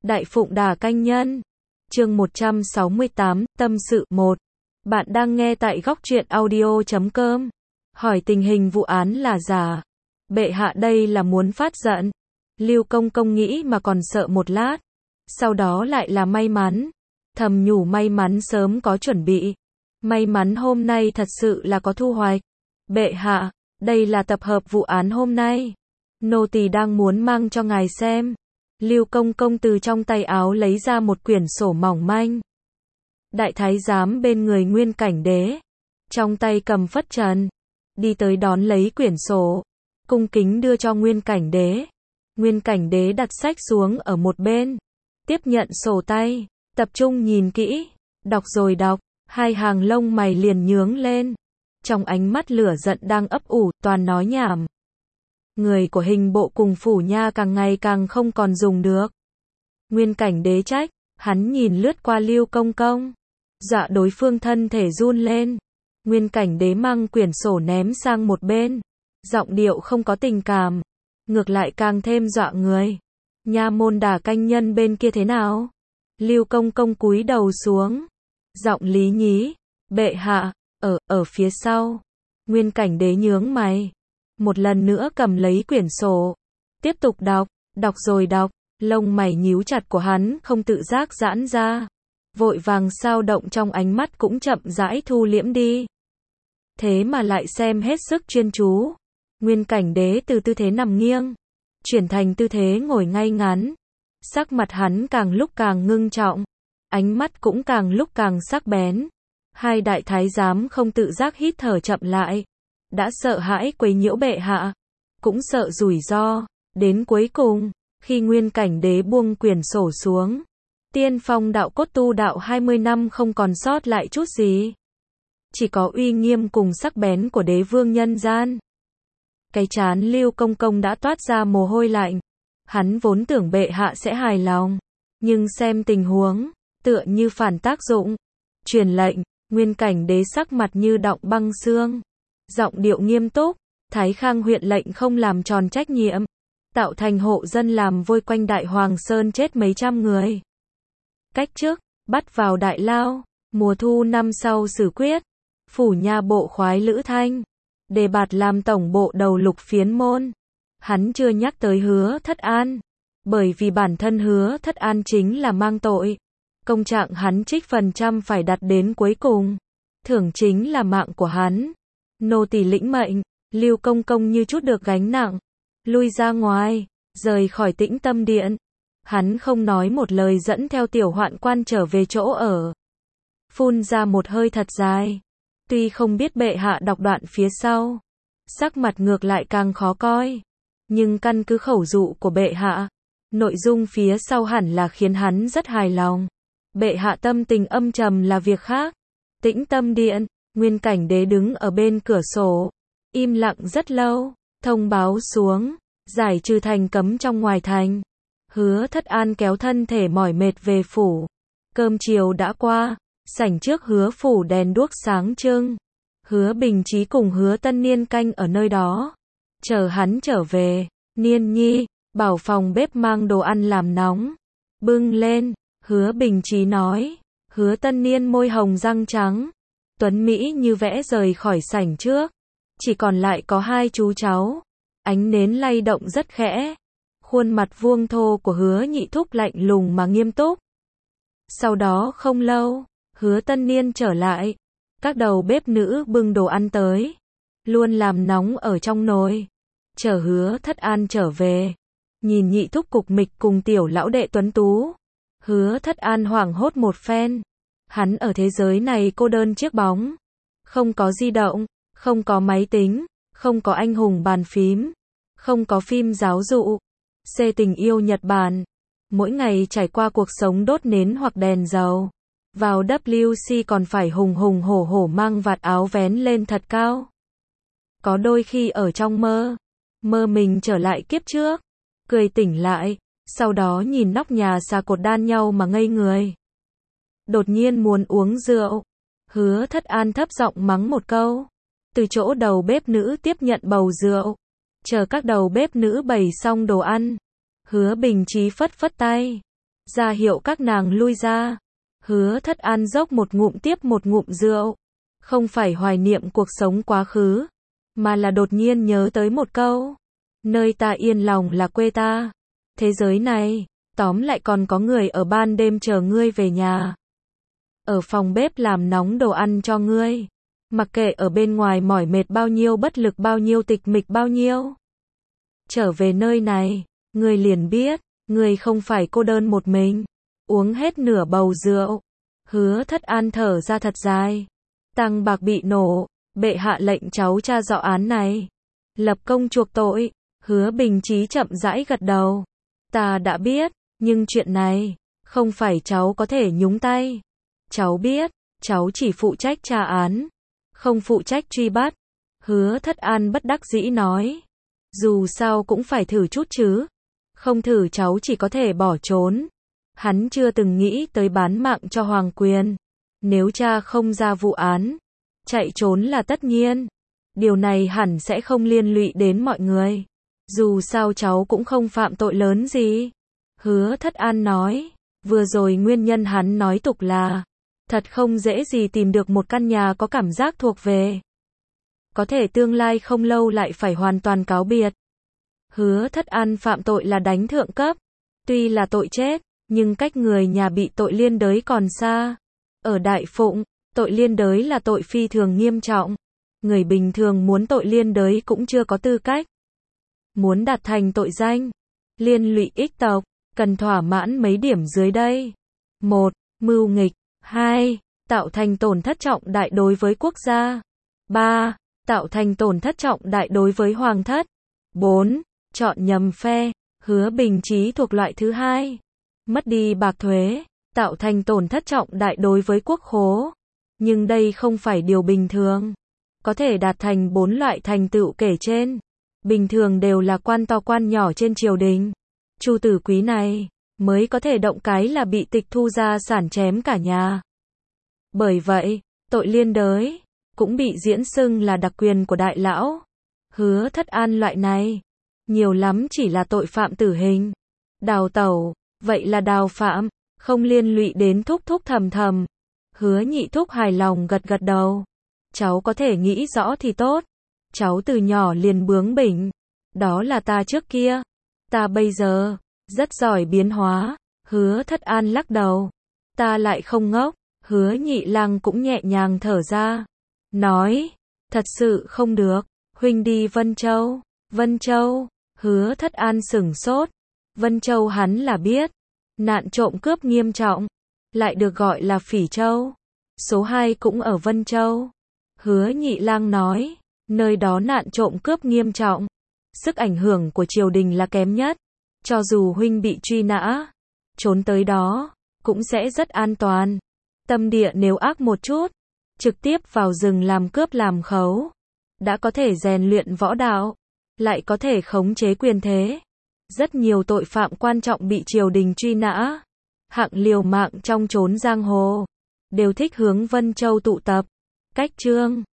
Đại Phụng Đà Canh Nhân. Chương 168, Tâm sự 1. Bạn đang nghe tại góc truyện audio.com. Hỏi tình hình vụ án là giả. Bệ hạ đây là muốn phát giận. Lưu Công Công nghĩ mà còn sợ một lát. Sau đó lại là may mắn. Thầm nhủ may mắn sớm có chuẩn bị. May mắn hôm nay thật sự là có thu hoạch. Bệ hạ, đây là tập hợp vụ án hôm nay. Nô tỳ đang muốn mang cho ngài xem. Lưu Công Công từ trong tay áo lấy ra một quyển sổ mỏng manh. Đại thái giám bên người Nguyên Cảnh Đế, trong tay cầm phất trần, đi tới đón lấy quyển sổ, cung kính đưa cho Nguyên Cảnh Đế. Nguyên Cảnh Đế đặt sách xuống ở một bên, tiếp nhận sổ tay, tập trung nhìn kỹ, đọc rồi đọc, hai hàng lông mày liền nhướng lên. Trong ánh mắt lửa giận đang ấp ủ, toàn nói nhảm. Người của hình bộ cùng phủ nha càng ngày càng không còn dùng được. Nguyên Cảnh Đế trách, hắn nhìn lướt qua Lưu Công Công, dọa đối phương thân thể run lên. Nguyên Cảnh Đế mang quyển sổ ném sang một bên, giọng điệu không có tình cảm, ngược lại càng thêm dọa người. Nha môn Đà Canh Nhân bên kia thế nào? Lưu Công Công cúi đầu xuống, giọng lý nhí, bệ hạ, ở phía sau. Nguyên Cảnh Đế nhướng mày, một lần nữa cầm lấy quyển sổ, tiếp tục đọc rồi đọc, lông mày nhíu chặt của hắn không tự giác giãn ra, vội vàng sao động trong ánh mắt cũng chậm rãi thu liễm đi. Thế mà lại xem hết sức chuyên chú. Nguyên Cảnh Đế từ tư thế nằm nghiêng, chuyển thành tư thế ngồi ngay ngắn. Sắc mặt hắn càng lúc càng ngưng trọng, ánh mắt cũng càng lúc càng sắc bén. Hai đại thái giám không tự giác hít thở chậm lại. Đã sợ hãi quấy nhiễu bệ hạ, cũng sợ rủi ro. Đến cuối cùng, khi Nguyên Cảnh Đế buông quyển sổ xuống, tiên phong đạo cốt tu đạo 20 năm không còn sót lại chút gì. Chỉ có uy nghiêm cùng sắc bén của đế vương nhân gian. Cái trán Lưu Công Công đã toát ra mồ hôi lạnh. Hắn vốn tưởng bệ hạ sẽ hài lòng, nhưng xem tình huống, tựa như phản tác dụng. Truyền lệnh, Nguyên Cảnh Đế sắc mặt như đọng băng xương, giọng điệu nghiêm túc, Thái Khang huyện lệnh không làm tròn trách nhiệm, tạo thành hộ dân làm vôi quanh Đại Hoàng Sơn chết mấy trăm người. Cách chức, bắt vào đại lao, mùa thu năm sau xử quyết. Phủ nha bộ khoái Lữ Thanh, đề bạt làm tổng bộ đầu lục phiến môn. Hắn chưa nhắc tới Hứa Thất An, bởi vì bản thân Hứa Thất An chính là mang tội. Công trạng hắn trích phần trăm phải đặt đến cuối cùng. Thưởng chính là mạng của hắn. Nô tỳ lĩnh mệnh. Lưu Công Công như chút được gánh nặng, lui ra ngoài, rời khỏi Tĩnh Tâm Điện. Hắn không nói một lời dẫn theo tiểu hoạn quan trở về chỗ ở. Phun ra một hơi thật dài. Tuy không biết bệ hạ đọc đoạn phía sau, sắc mặt ngược lại càng khó coi. Nhưng căn cứ khẩu dụ của bệ hạ, nội dung phía sau hẳn là khiến hắn rất hài lòng. Bệ hạ tâm tình âm trầm là việc khác. Tĩnh Tâm Điện, Nguyên Cảnh Đế đứng ở bên cửa sổ, im lặng rất lâu, thông báo xuống, giải trừ thành cấm trong ngoài thành. Hứa Thất An kéo thân thể mỏi mệt về phủ. Cơm chiều đã qua, sảnh trước Hứa phủ đèn đuốc sáng trưng. Hứa Bình Chí cùng Hứa Tân Niên canh ở nơi đó, chờ hắn trở về. Niên nhi, bảo phòng bếp mang đồ ăn làm nóng, bưng lên. Hứa Bình Chí nói. Hứa Tân Niên môi hồng răng trắng, tuấn mỹ như vẽ rời khỏi sảnh trước. Chỉ còn lại có hai chú cháu. Ánh nến lay động rất khẽ. Khuôn mặt vuông thô của Hứa Nhị Thúc lạnh lùng mà nghiêm túc. Sau đó không lâu, Hứa Tân Niên trở lại. Các đầu bếp nữ bưng đồ ăn tới, luôn làm nóng ở trong nồi. Chờ Hứa Thất An trở về, nhìn Nhị Thúc cục mịch cùng tiểu lão đệ tuấn tú, Hứa Thất An hoảng hốt một phen. Hắn ở thế giới này cô đơn chiếc bóng, không có di động, không có máy tính, không có anh hùng bàn phím, không có phim giáo dụ, xê tình yêu Nhật Bản. Mỗi ngày trải qua cuộc sống đốt nến hoặc đèn dầu. Vào WC còn phải hùng hùng hổ hổ mang vạt áo vén lên thật cao. Có đôi khi ở trong mơ mình trở lại kiếp trước, cười tỉnh lại, sau đó nhìn nóc nhà xà cột đan nhau mà ngây người. Đột nhiên muốn uống rượu. Hứa Thất An thấp giọng mắng một câu. Từ chỗ đầu bếp nữ tiếp nhận bầu rượu, chờ các đầu bếp nữ bày xong đồ ăn, Hứa Bình Chí phất phất tay. ra hiệu các nàng lui ra. Hứa Thất An dốc một ngụm tiếp một ngụm rượu. Không phải hoài niệm cuộc sống quá khứ, mà là đột nhiên nhớ tới một câu. Nơi ta yên lòng là quê ta. Thế giới này, tóm lại còn có người ở ban đêm chờ ngươi về nhà. Ở phòng bếp làm nóng đồ ăn cho ngươi. Mặc kệ ở bên ngoài mỏi mệt bao nhiêu, bất lực bao nhiêu, tịch mịch bao nhiêu. Trở về nơi này, ngươi liền biết, ngươi không phải cô đơn một mình. Uống hết nửa bầu rượu. Hứa Thất An thở ra thật dài. Tăng bạc bị nổ, bệ hạ lệnh cháu tra rõ án này. Lập công chuộc tội. Hứa Bình Chí chậm rãi gật đầu. Ta đã biết, nhưng chuyện này, không phải cháu có thể nhúng tay. Cháu biết, cháu chỉ phụ trách tra án, không phụ trách truy bắt. Hứa Thất An bất đắc dĩ nói. Dù sao cũng phải thử chút chứ. Không thử cháu chỉ có thể bỏ trốn. Hắn chưa từng nghĩ tới bán mạng cho hoàng quyền. Nếu cha không ra vụ án, chạy trốn là tất nhiên. Điều này hẳn sẽ không liên lụy đến mọi người. Dù sao cháu cũng không phạm tội lớn gì. Hứa Thất An nói. Vừa rồi nguyên nhân hắn nói tục là, thật không dễ gì tìm được một căn nhà có cảm giác thuộc về. Có thể tương lai không lâu lại phải hoàn toàn cáo biệt. Hứa Thất An phạm tội là đánh thượng cấp. Tuy là tội chết, nhưng cách người nhà bị tội liên đới còn xa. Ở Đại Phụng, tội liên đới là tội phi thường nghiêm trọng. Người bình thường muốn tội liên đới cũng chưa có tư cách. Muốn đạt thành tội danh, liên lụy ích tộc, cần thỏa mãn mấy điểm dưới đây. 1. Mưu nghịch. 2. Tạo thành tổn thất trọng đại đối với quốc gia. 3. Tạo thành tổn thất trọng đại đối với hoàng thất. 4. Chọn nhầm phe. Hứa Bình Chí thuộc loại thứ hai. Mất đi bạc thuế, tạo thành tổn thất trọng đại đối với quốc khố. Nhưng đây không phải điều bình thường. Có thể đạt thành 4 loại thành tựu kể trên. Bình thường đều là quan to quan nhỏ trên triều đình. Chu Tử Quý này, mới có thể động cái là bị tịch thu gia sản chém cả nhà. Bởi vậy, tội liên đới, cũng bị diễn xưng là đặc quyền của đại lão. Hứa Thất An loại này, nhiều lắm chỉ là tội phạm tử hình. Đào tẩu, vậy là đào phạm, không liên lụy đến thúc thúc thầm thầm. Hứa Nhị Thúc hài lòng gật gật đầu. Cháu có thể nghĩ rõ thì tốt. Cháu từ nhỏ liền bướng bỉnh. Đó là ta trước kia. Ta bây giờ, rất giỏi biến hóa. Hứa Thất An lắc đầu. Ta lại không ngốc. Hứa Nhị Lang cũng nhẹ nhàng thở ra. Nói, thật sự không được. Huynh đi Vân Châu. Vân Châu. Hứa Thất An sửng sốt. Vân Châu hắn là biết. Nạn trộm cướp nghiêm trọng. Lại được gọi là Phỉ Châu. Số 2 cũng ở Vân Châu. Hứa Nhị Lang nói. Nơi đó nạn trộm cướp nghiêm trọng. Sức ảnh hưởng của triều đình là kém nhất. Cho dù huynh bị truy nã, trốn tới đó, cũng sẽ rất an toàn. Tâm địa nếu ác một chút, trực tiếp vào rừng làm cướp làm khấu. Đã có thể rèn luyện võ đạo, lại có thể khống chế quyền thế. Rất nhiều tội phạm quan trọng bị triều đình truy nã, hạng liều mạng trong chốn giang hồ, đều thích hướng Vân Châu tụ tập. Cách chương